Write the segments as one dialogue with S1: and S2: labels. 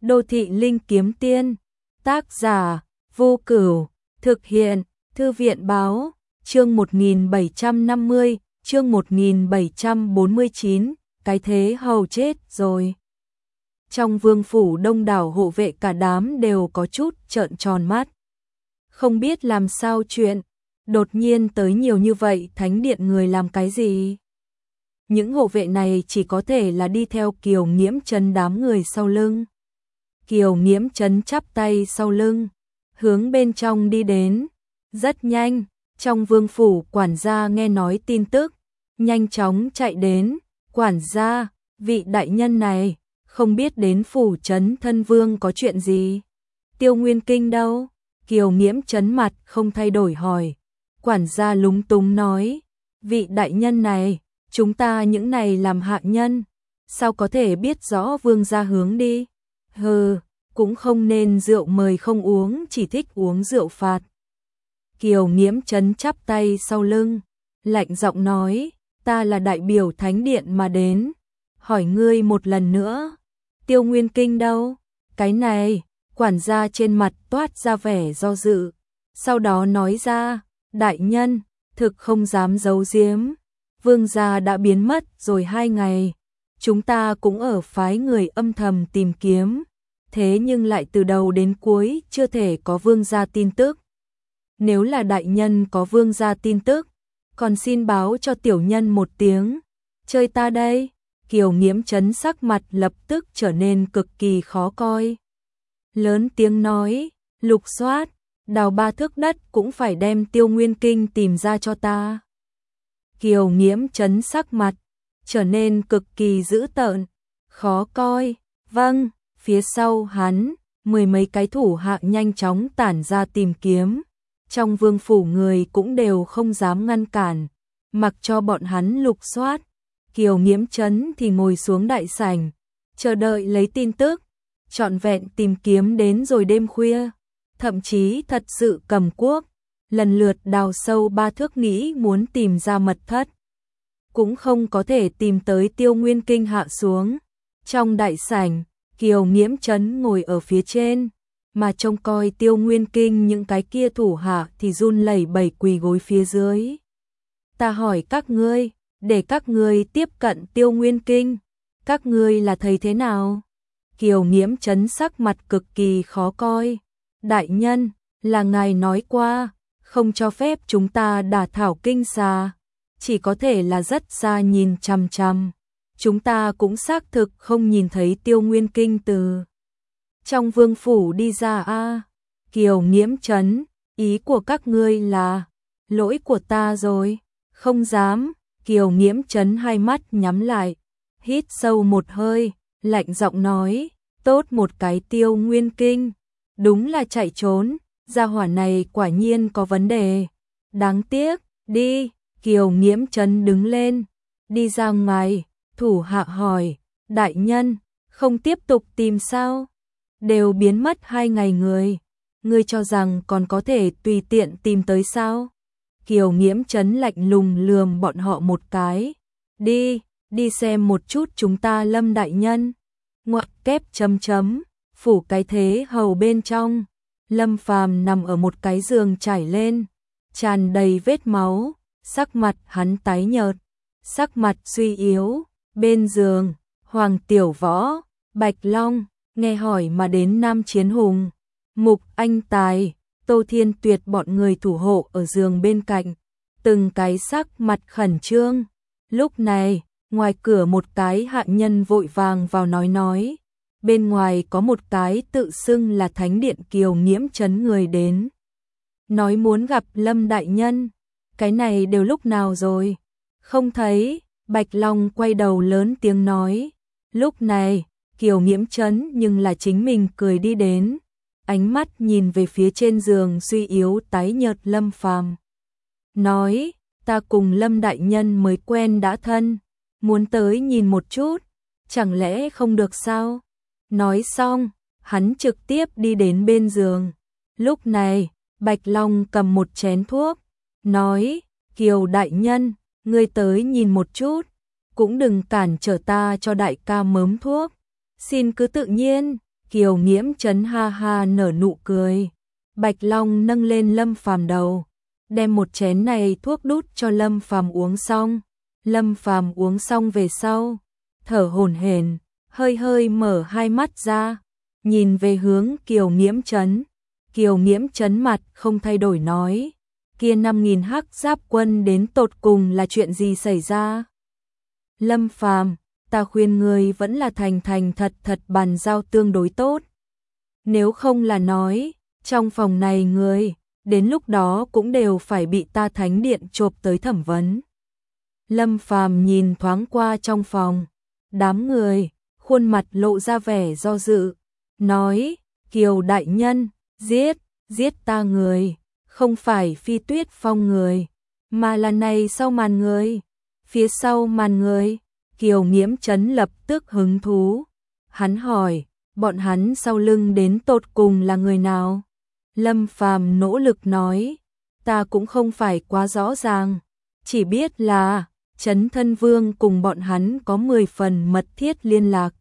S1: Đô thị linh kiếm tiên, tác giả, Vô Cửu, thực hiện, Thư viện báo, chương 1750, chương 1749, cái thế hầu chết rồi. Trong vương phủ đông đảo hộ vệ cả đám đều có chút trợn tròn mắt. Không biết làm sao chuyện, đột nhiên tới nhiều như vậy, thánh điện người làm cái gì? Những hộ vệ này chỉ có thể là đi theo Kiều Nghiễm Trấn đám người sau lưng. Kiều Nghiễm Trấn chắp tay sau lưng, hướng bên trong đi đến. Rất nhanh, trong vương phủ quản gia nghe nói tin tức, nhanh chóng chạy đến. Quản gia, vị đại nhân này, không biết đến phủ trấn thân vương có chuyện gì? Tiêu Nguyên Kinh đâu? Kiều Nghiễm Trấn mặt không thay đổi hỏi. Quản gia lúng túng nói, vị đại nhân này, chúng ta những này làm hạ nhân, sao có thể biết rõ vương gia hướng đi? Hừ, cũng không nên rượu mời không uống, chỉ thích uống rượu phạt. Kiều Nghiễm Trấn chắp tay sau lưng, lạnh giọng nói, ta là đại biểu thánh điện mà đến, hỏi ngươi một lần nữa, Tiêu Nguyên Kinh đâu? Cái này, quản gia trên mặt toát ra vẻ do dự, sau đó nói ra, đại nhân, thực không dám giấu giếm, vương gia đã biến mất rồi 2 ngày, chúng ta cũng ở phái người âm thầm tìm kiếm, thế nhưng lại từ đầu đến cuối chưa thể có vương gia tin tức. Nếu là đại nhân có vương gia tin tức, còn xin báo cho tiểu nhân một tiếng, chơi ta đây. Kiều Nghiễm Trấn sắc mặt lập tức trở nên cực kỳ khó coi. Lớn tiếng nói, lục soát, đào 3 thước đất cũng phải đem Tiêu Nguyên Kinh tìm ra cho ta. Kiều Nghiễm Trấn sắc mặt trở nên cực kỳ dữ tợn, khó coi. Vâng, phía sau hắn, 10 mấy cái thủ hạ nhanh chóng tản ra tìm kiếm. Trong vương phủ người cũng đều không dám ngăn cản, mặc cho bọn hắn lục soát. Kiều Nghiễm Trấn thì ngồi xuống đại sảnh, chờ đợi lấy tin tức, trọn vẹn tìm kiếm đến rồi đêm khuya, thậm chí thật sự cầm cuốc, lần lượt đào sâu 3 thước nghĩ muốn tìm ra mật thất. Cũng không có thể tìm tới Tiêu Nguyên Kinh hạ xuống. Trong đại sảnh, Kiều Nghiễm Trấn ngồi ở phía trên, mà trông coi Tiêu Nguyên Kinh những cái kia thủ hạ thì run lẩy bẩy quỳ gối phía dưới. Ta hỏi các ngươi, để các ngươi tiếp cận Tiêu Nguyên Kinh, các ngươi là thấy thế nào? Kiều Nghiễm Trấn sắc mặt cực kỳ khó coi. Đại nhân, là ngài nói qua, không cho phép chúng ta đả thảo kinh xa, chỉ có thể là rất xa nhìn chằm chằm. Chúng ta cũng xác thực không nhìn thấy Tiêu Nguyên Kinh từ trong vương phủ đi ra a. Kiều Nghiễm Trấn, ý của các ngươi là, lỗi của ta rồi, không dám. Kiều Nghiễm Trấn hai mắt nhắm lại, hít sâu một hơi, lạnh giọng nói, tốt một cái Tiêu Nguyên Kinh, đúng là chạy trốn, gia hỏa này quả nhiên có vấn đề, đáng tiếc. Đi. Kiều Nghiễm Trấn đứng lên, đi ra ngoài. Thủ hạ hỏi, đại nhân, không tiếp tục tìm sao? Đều biến mất 2 ngày người, ngươi cho rằng còn có thể tùy tiện tìm tới sao? Kiều Nghiễm Trấn lạnh lùng lườm bọn họ một cái. Đi xem một chút chúng ta Lâm đại nhân. Ngoặc kép chấm chấm, phủ cái thế hầu bên trong. Lâm Phàm nằm ở một cái giường trải lên, tràn đầy vết máu, sắc mặt hắn tái nhợt, sắc mặt suy yếu. Bên giường, Hoàng Tiểu Võ, Bạch Long, nghe hỏi mà đến Nam Chiến Hùng, Mục Anh Tài, Tô Thiên Tuyệt bọn người thủ hộ ở giường bên cạnh, từng cái sắc mặt khẩn trương. Lúc này, ngoài cửa một cái hạ nhân vội vàng vào nói, bên ngoài có một cái tự xưng là thánh điện Kiều Nghiễm Trấn người đến, nói muốn gặp Lâm đại nhân. Cái này đều lúc nào rồi? Không thấy. Bạch Long quay đầu lớn tiếng nói. Lúc này, Kiều Nghiễm Trấn nhưng là chính mình cười đi đến, ánh mắt nhìn về phía trên giường suy yếu tái nhợt Lâm Phàm. Nói, ta cùng Lâm đại nhân mới quen đã thân, muốn tới nhìn một chút, chẳng lẽ không được sao? Nói xong, hắn trực tiếp đi đến bên giường. Lúc này, Bạch Long cầm một chén thuốc, nói, Kiều đại nhân, ngươi tới nhìn một chút, cũng đừng cản trở ta cho đại ca mớm thuốc, xin cứ tự nhiên. Kiều Nghiễm Trấn ha ha nở nụ cười. Bạch Long nâng lên Lâm Phàm đầu, đem một chén này thuốc đút cho Lâm Phàm uống xong. Lâm Phàm uống xong về sau, thở hổn hển, hơi hơi mở hai mắt ra, nhìn về hướng Kiều Nghiễm Trấn. Kiều Nghiễm Trấn mặt không thay đổi nói, kia 5.000 hắc giáp quân đến tột cùng là chuyện gì xảy ra? Lâm Phàm, ta khuyên ngươi vẫn là thành thành thật thật bàn giao tương đối tốt. Nếu không là nói, trong phòng này người, đến lúc đó cũng đều phải bị ta thánh điện chộp tới thẩm vấn. Lâm Phàm nhìn thoáng qua trong phòng, đám người, khuôn mặt lộ ra vẻ do dự, nói, Kiều đại nhân, giết ta người, không phải Phi Tuyết Phong người, mà là này sau màn người, phía sau màn người. Kiều Nghiễm Trấn lập tức hứng thú, hắn hỏi, bọn hắn sau lưng đến tột cùng là người nào? Lâm Phàm nỗ lực nói, ta cũng không phải quá rõ ràng, chỉ biết là Trấn Thân Vương cùng bọn hắn có 10 phần mật thiết liên lạc.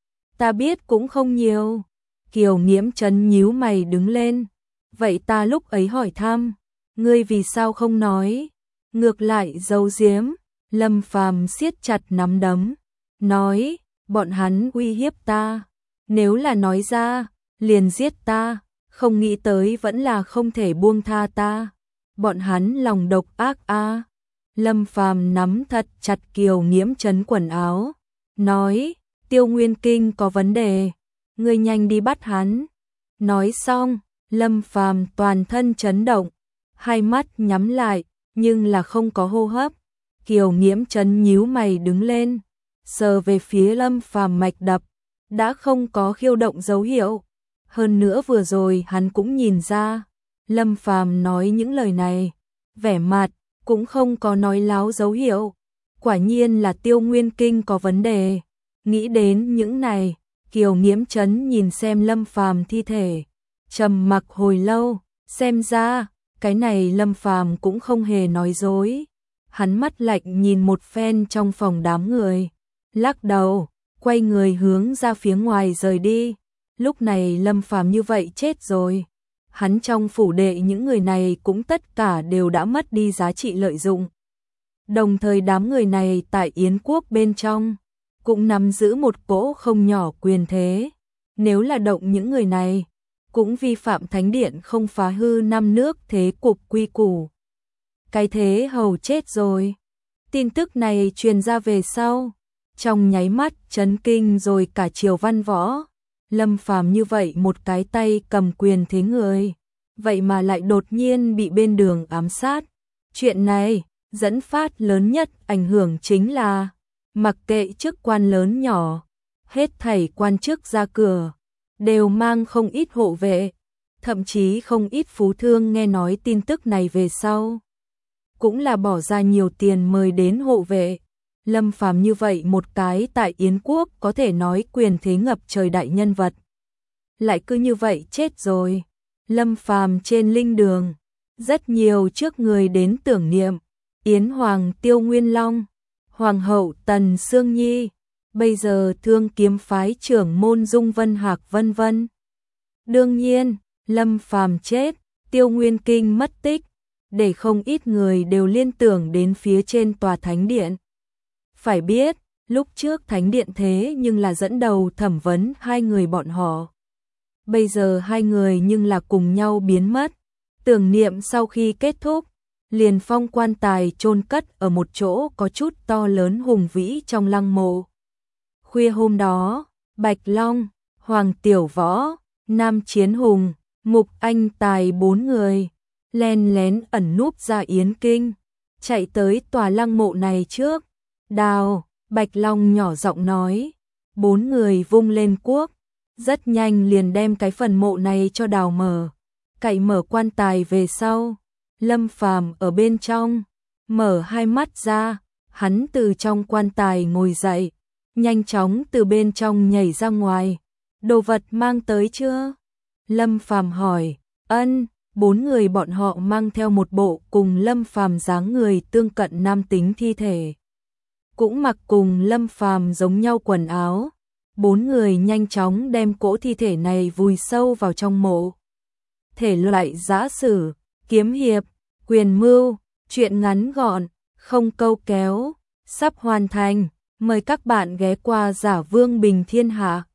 S1: Ta biết cũng không nhiều. Kiều Nghiễm Trấn nhíu mày đứng lên, vậy ta lúc ấy hỏi thăm, ngươi vì sao không nói? Ngược lại giấu giếm. Lâm Phàm siết chặt nắm đấm, nói, bọn hắn uy hiếp ta, nếu là nói ra, liền giết ta, không nghĩ tới vẫn là không thể buông tha ta. Bọn hắn lòng độc ác a. Lâm Phàm nắm thật chặt Kiều Nghiễm Trấn quần áo, nói, Tiêu Nguyên Kinh có vấn đề, ngươi nhanh đi bắt hắn. Nói xong, Lâm Phàm toàn thân chấn động, hai mắt nhắm lại, nhưng là không có hô hấp. Kiều Nghiễm Trấn nhíu mày đứng lên, sờ về phía Lâm Phàm mạch đập, đã không có khiêu động dấu hiệu. Hơn nữa vừa rồi hắn cũng nhìn ra, Lâm Phàm nói những lời này, vẻ mặt cũng không có nói láo dấu hiệu. Quả nhiên là Tiêu Nguyên Kinh có vấn đề. Nghĩ đến những này, Kiều Nghiễm Trấn nhìn xem Lâm Phàm thi thể, trầm mặc hồi lâu, xem ra, cái này Lâm Phàm cũng không hề nói dối. Hắn mắt lạnh nhìn một phen trong phòng đám người, lắc đầu, quay người hướng ra phía ngoài rời đi. Lúc này Lâm Phàm như vậy chết rồi. Hắn trong phủ đệ những người này cũng tất cả đều đã mất đi giá trị lợi dụng. Đồng thời đám người này tại Yến quốc bên trong, cũng nắm giữ một cỗ không nhỏ quyền thế. Nếu là động những người này, cũng vi phạm thánh điện không phá hư năm nước thế cục quy củ. Cái thế hầu chết rồi. Tin tức này truyền ra về sau, trong nháy mắt chấn kinh rồi cả triều văn võ. Lâm Phàm như vậy một cái tay cầm quyền thế người, vậy mà lại đột nhiên bị bên đường ám sát. Chuyện này dẫn phát lớn nhất ảnh hưởng chính là, mặc kệ chức quan lớn nhỏ, hết thảy quan chức ra cửa đều mang không ít hộ vệ, thậm chí không ít phú thương nghe nói tin tức này về sau, cũng là bỏ ra nhiều tiền mời đến hộ vệ. Lâm Phàm như vậy một cái tại Yến quốc có thể nói quyền thế ngập trời đại nhân vật, lại cứ như vậy chết rồi. Lâm Phàm trên linh đường, rất nhiều trước người đến tưởng niệm, Yến Hoàng Tiêu Nguyên Long, Hoàng hậu Tần Sương Nhi, bây giờ Thương Kiếm phái trưởng môn Dung Vân Hạc vân vân. Đương nhiên, Lâm Phàm chết, Tiêu Nguyên Kinh mất tích, để không ít người đều liên tưởng đến phía trên tòa thánh điện. Phải biết, lúc trước thánh điện thế nhưng là dẫn đầu thẩm vấn hai người bọn họ. Bây giờ hai người nhưng là cùng nhau biến mất. Tưởng niệm sau khi kết thúc, liền phong quan tài chôn cất ở một chỗ có chút to lớn hùng vĩ trong lăng mộ. Khuya hôm đó, Bạch Long, Hoàng Tiểu Võ, Nam Chiến Hùng, Mục Anh Tài 4 người len lén ẩn núp ra Yến Kinh, chạy tới tòa lăng mộ này trước. Đào, Bạch Long nhỏ giọng nói, 4 người vung lên cuốc, rất nhanh liền đem cái phần mộ này cho đào mở, cậy mở quan tài về sau. Lâm Phàm ở bên trong, mở hai mắt ra, hắn từ trong quan tài ngồi dậy, nhanh chóng từ bên trong nhảy ra ngoài. Đồ vật mang tới chưa? Lâm Phàm hỏi. Ân. 4 người bọn họ mang theo một bộ cùng Lâm Phàm dáng người tương cận nam tính thi thể, cũng mặc cùng Lâm Phàm giống nhau quần áo, 4 người nhanh chóng đem cỗ thi thể này vùi sâu vào trong mộ. Thể loại giã sử, kiếm hiệp, quyền mưu, truyện ngắn gọn, không câu kéo, sắp hoàn thành. Mời các bạn ghé qua Giả Vương Bình Thiên Hạ.